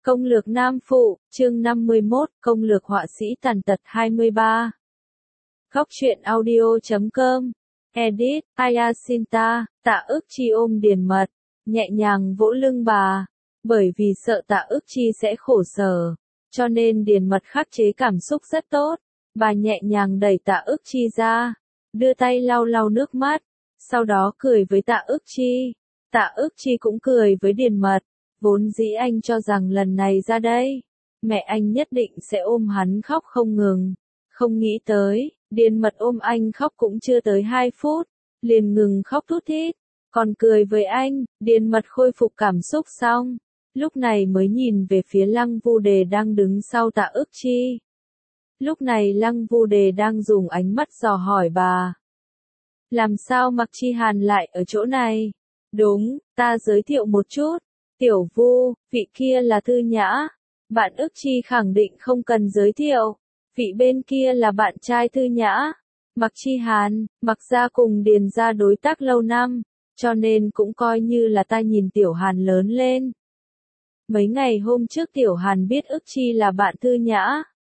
Công lược Nam Phụ, chương 51, công lược họa sĩ tàn tật 23. Góc truyện audio.com. Edit, Ayasinta, Tạ Ức Chi ôm Điền Mật, nhẹ nhàng vỗ lưng bà. Bởi vì sợ Tạ Ức Chi sẽ khổ sở, cho nên Điền Mật khắc chế cảm xúc rất tốt. Bà nhẹ nhàng đẩy Tạ Ức Chi ra, đưa tay lau lau nước mắt, sau đó cười với Tạ Ức Chi. Tạ Ức Chi cũng cười với Điền Mật. Vốn dĩ anh cho rằng lần này ra đây, mẹ anh nhất định sẽ ôm hắn khóc không ngừng. Không nghĩ tới, Điền Mật ôm anh khóc cũng chưa tới 2 phút, liền ngừng khóc thút thít, còn cười với anh. Điền Mật khôi phục cảm xúc xong, lúc này mới nhìn về phía Lăng Vu Đề đang đứng sau Tạ Ức Chi. Lúc này Lăng Vu Đề đang dùng ánh mắt dò hỏi bà. Làm sao Mạc Chi Hàn lại ở chỗ này? Đúng, ta giới thiệu một chút. Tiểu Vu, vị kia là Thư Nhã. Bạn Ức Chi khẳng định không cần giới thiệu. Vị bên kia là bạn trai Thư Nhã. Mạc Chi Hàn, Mạc gia cùng Điền gia đối tác lâu năm, cho nên cũng coi như là ta nhìn Tiểu Hàn lớn lên. Mấy ngày hôm trước Tiểu Hàn biết Ức Chi là bạn Thư Nhã,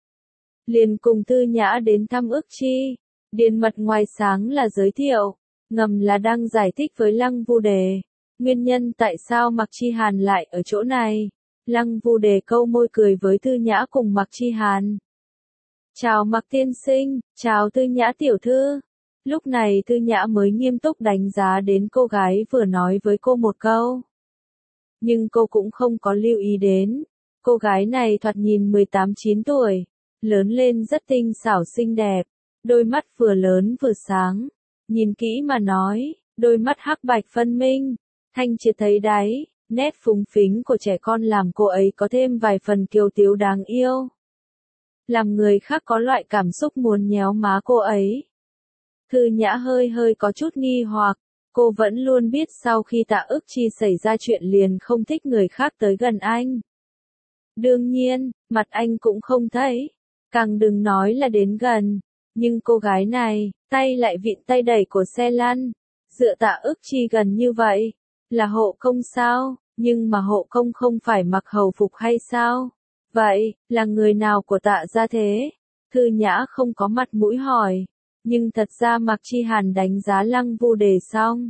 liền cùng Thư Nhã đến thăm Ức Chi. Điền Mật ngoài sáng là giới thiệu, ngầm là đang giải thích với Lăng Vu Đề nguyên nhân tại sao Mạc Chi Hàn lại ở chỗ này. Lăng Vu Đề câu môi cười với Thư Nhã cùng Mạc Chi Hàn. Chào Mạc tiên sinh, chào Thư Nhã tiểu thư. Lúc này Thư Nhã mới nghiêm túc đánh giá đến cô gái vừa nói với cô một câu. Nhưng cô cũng không có lưu ý đến. Cô gái này thoạt nhìn 18-19 tuổi, lớn lên rất tinh xảo xinh đẹp, đôi mắt vừa lớn vừa sáng. Nhìn kỹ mà nói, đôi mắt hắc bạch phân minh, thanh triệt thấy đáy, nét phúng phính của trẻ con làm cô ấy có thêm vài phần kiêu tiếu đáng yêu. Làm người khác có loại cảm xúc muốn nhéo má cô ấy. Thư Nhã hơi có chút nghi hoặc, cô vẫn luôn biết sau khi Tạ Ức Chi xảy ra chuyện liền không thích người khác tới gần anh. Đương nhiên, mặt anh cũng không thấy, càng đừng nói là đến gần. Nhưng cô gái này, tay lại vịn tay đẩy của xe lăn, dựa Tạ Ức Chi gần như vậy. Là hộ công sao? Nhưng mà hộ công không phải mặc hầu phục hay sao? Vậy, là người nào của Tạ gia thế? Thư Nhã không có mặt mũi hỏi. Nhưng thật ra Mạc Chi Hàn đánh giá Lăng Vu Đề xong.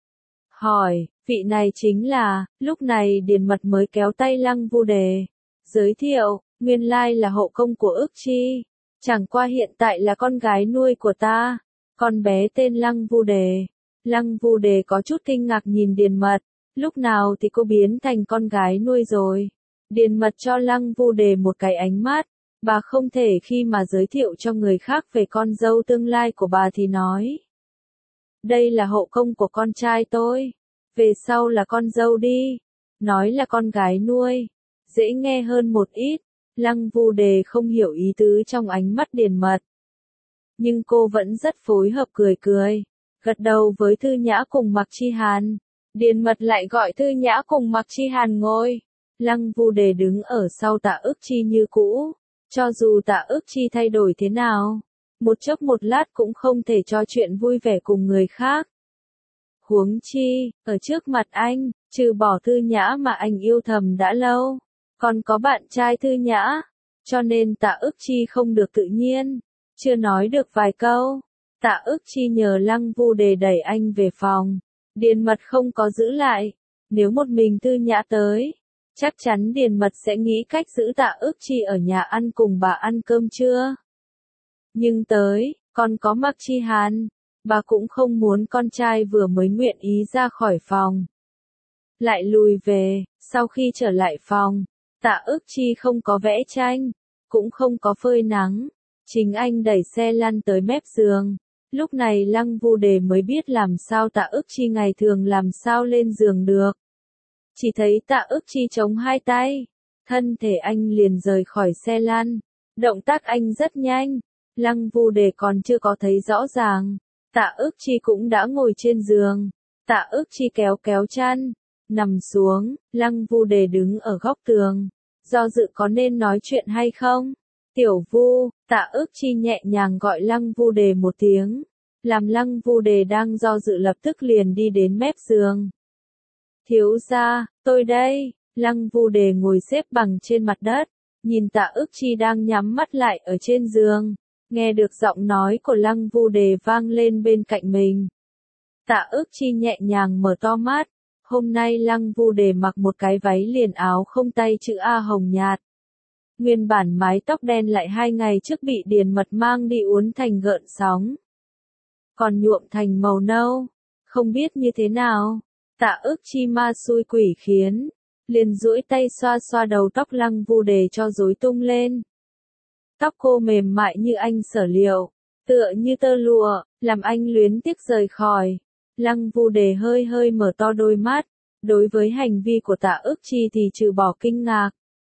Hỏi, vị này chính là, lúc này Điền Mật mới kéo tay Lăng Vu Đề. Giới thiệu, nguyên lai là hộ công của Ức Chi. Chẳng qua hiện tại là con gái nuôi của ta. Con bé tên Lăng Vu Đề. Lăng Vu Đề có chút kinh ngạc nhìn Điền Mật, lúc nào thì cô biến thành con gái nuôi rồi. Điền Mật cho Lăng Vu Đề một cái ánh mắt, bà không thể khi mà giới thiệu cho người khác về con dâu tương lai của bà thì nói. Đây là hộ công của con trai tôi, về sau là con dâu đi, nói là con gái nuôi, dễ nghe hơn một ít. Lăng Vu Đề không hiểu ý tứ trong ánh mắt Điền Mật. Nhưng cô vẫn rất phối hợp cười, gật đầu với Thư Nhã cùng Mạc Chi Hàn. Điền Mật lại gọi Thư Nhã cùng Mạc Chi Hàn ngồi. Lăng Vu Đề đứng ở sau Tạ Ức Chi như cũ. Cho dù Tạ Ức Chi thay đổi thế nào, một chốc một lát cũng không thể trò chuyện vui vẻ cùng người khác. Huống chi, ở trước mặt anh, trừ bỏ Thư Nhã mà anh yêu thầm đã lâu, còn có bạn trai Thư Nhã, cho nên Tạ Ức Chi không được tự nhiên, chưa nói được vài câu. Tạ Ức Chi nhờ Lăng Vu Đề đẩy anh về phòng. Điền Mật không có giữ lại. Nếu một mình Thư Nhã tới, chắc chắn Điền Mật sẽ nghĩ cách giữ Tạ Ức Chi ở nhà ăn cùng bà ăn cơm trưa. Nhưng tới, còn có Mạc Chi Hàn, bà cũng không muốn con trai vừa mới nguyện ý ra khỏi phòng lại lùi về. Sau khi trở lại phòng, Tạ Ức Chi không có vẽ tranh, cũng không có phơi nắng, chính anh đẩy xe lăn tới mép giường. Lúc này Lăng Vu Đề mới biết làm sao Tạ Ức Chi ngày thường làm sao lên giường được. Chỉ thấy Tạ Ức Chi chống hai tay, thân thể anh liền rời khỏi xe lăn. Động tác anh rất nhanh, Lăng Vu Đề còn chưa có thấy rõ ràng. Tạ Ức Chi cũng đã ngồi trên giường. Tạ Ức Chi kéo chăn, nằm xuống. Lăng Vu Đề đứng ở góc tường, do dự có nên nói chuyện hay không. Tiểu Vu, Tạ Ức Chi nhẹ nhàng gọi Lăng Vu Đề một tiếng, làm Lăng Vu Đề đang do dự lập tức liền đi đến mép giường. Thiếu gia, tôi đây. Lăng Vu Đề ngồi xếp bằng trên mặt đất, nhìn Tạ Ức Chi đang nhắm mắt lại ở trên giường, nghe được giọng nói của Lăng Vu Đề vang lên bên cạnh mình. Tạ Ức Chi nhẹ nhàng mở to mắt, hôm nay Lăng Vu Đề mặc một cái váy liền áo không tay chữ A hồng nhạt. Nguyên bản mái tóc đen lại 2 ngày trước bị Điền Mật mang đi uốn thành gợn sóng, còn nhuộm thành màu nâu, không biết như thế nào. Tạ Ức Chi ma xui quỷ khiến, liền duỗi tay xoa xoa đầu tóc Lăng Vu Đề cho rối tung lên. Tóc cô mềm mại như anh sở liệu, tựa như tơ lụa, làm anh luyến tiếc rời khỏi. Lăng Vu Đề hơi hơi mở to đôi mắt, đối với hành vi của Tạ Ức Chi thì trừ bỏ kinh ngạc,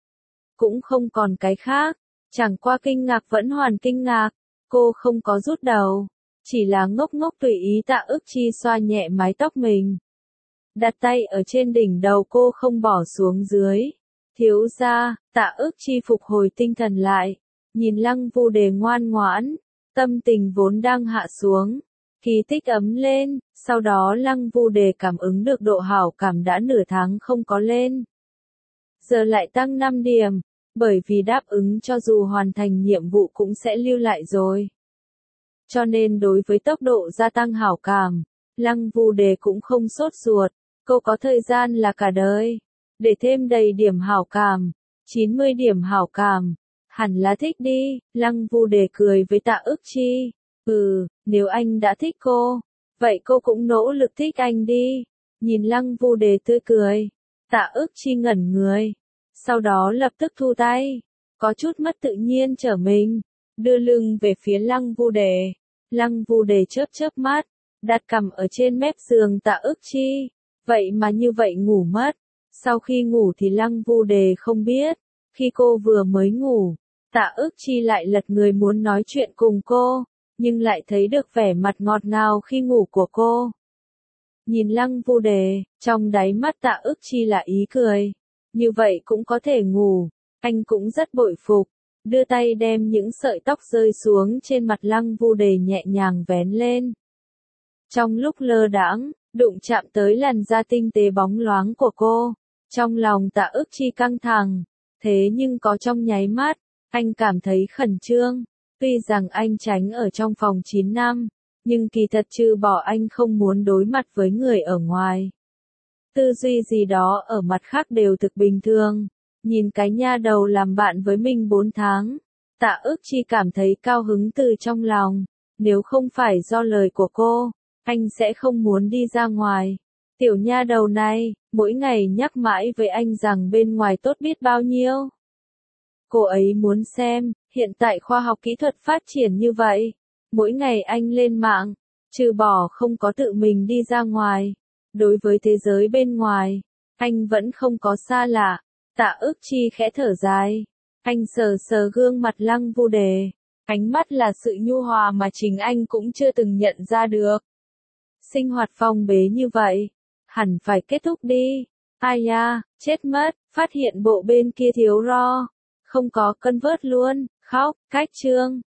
cũng không còn cái khác, chẳng qua kinh ngạc vẫn hoàn kinh ngạc, cô không có rút đầu, chỉ là ngốc ngốc tùy ý Tạ Ức Chi xoa nhẹ mái tóc mình. Đặt tay ở trên đỉnh đầu cô không bỏ xuống dưới. Thiếu gia, Tạ Ức Chi phục hồi tinh thần lại, nhìn Lăng Vu Đề ngoan ngoãn, tâm tình vốn đang hạ xuống, kỳ tích ấm lên, sau đó Lăng Vu Đề cảm ứng được độ hảo cảm đã nửa tháng không có lên. Giờ lại tăng 5 điểm, bởi vì đáp ứng cho dù hoàn thành nhiệm vụ cũng sẽ lưu lại rồi. Cho nên đối với tốc độ gia tăng hảo cảm, Lăng Vu Đề cũng không sốt ruột, cô có thời gian là cả đời. Để thêm đầy điểm hảo cảm, 90 điểm hảo cảm, hẳn là thích đi. Lăng Vu Đề cười với Tạ Ức Chi, nếu anh đã thích cô, vậy cô cũng nỗ lực thích anh đi. Nhìn Lăng Vu Đề tươi cười, Tạ Ức Chi ngẩn người, sau đó lập tức thu tay, có chút mất tự nhiên trở mình, đưa lưng về phía Lăng Vu Đề. Lăng Vu Đề chớp chớp mắt, đặt cằm ở trên mép giường Tạ Ức Chi, vậy mà như vậy ngủ mất. Sau khi ngủ thì Lăng Vu Đề không biết, khi cô vừa mới ngủ, Tạ Ức Chi lại lật người muốn nói chuyện cùng cô, nhưng lại thấy được vẻ mặt ngọt ngào khi ngủ của cô. Nhìn Lăng Vu Đề, trong đáy mắt Tạ Ức Chi là ý cười, như vậy cũng có thể ngủ, anh cũng rất bội phục, đưa tay đem những sợi tóc rơi xuống trên mặt Lăng Vu Đề nhẹ nhàng vén lên. Trong lúc lơ đãng, đụng chạm tới làn da tinh tế bóng loáng của cô, trong lòng Tạ Ức Chi căng thẳng, thế nhưng có trong nháy mắt, anh cảm thấy khẩn trương, tuy rằng anh tránh ở trong phòng 9 năm, nhưng kỳ thật trừ bỏ anh không muốn đối mặt với người ở ngoài. Tư duy gì đó ở mặt khác đều thực bình thường, nhìn cái nha đầu làm bạn với mình 4 tháng, Tạ Ức Chi cảm thấy cao hứng từ trong lòng, nếu không phải do lời của cô, anh sẽ không muốn đi ra ngoài. Tiểu nha đầu này, mỗi ngày nhắc mãi với anh rằng bên ngoài tốt biết bao nhiêu. Cô ấy muốn xem, hiện tại khoa học kỹ thuật phát triển như vậy. Mỗi ngày anh lên mạng, trừ bỏ không có tự mình đi ra ngoài. Đối với thế giới bên ngoài, anh vẫn không có xa lạ. Tạ Ức Chi khẽ thở dài. Anh sờ sờ gương mặt Lăng Vu Đề. Ánh mắt là sự nhu hòa mà chính anh cũng chưa từng nhận ra được. Sinh hoạt phong bế như vậy, hẳn phải kết thúc đi. Ai da, chết mất, phát hiện bộ bên kia thiếu ro. Không có cân vớt luôn, khóc, cách chương.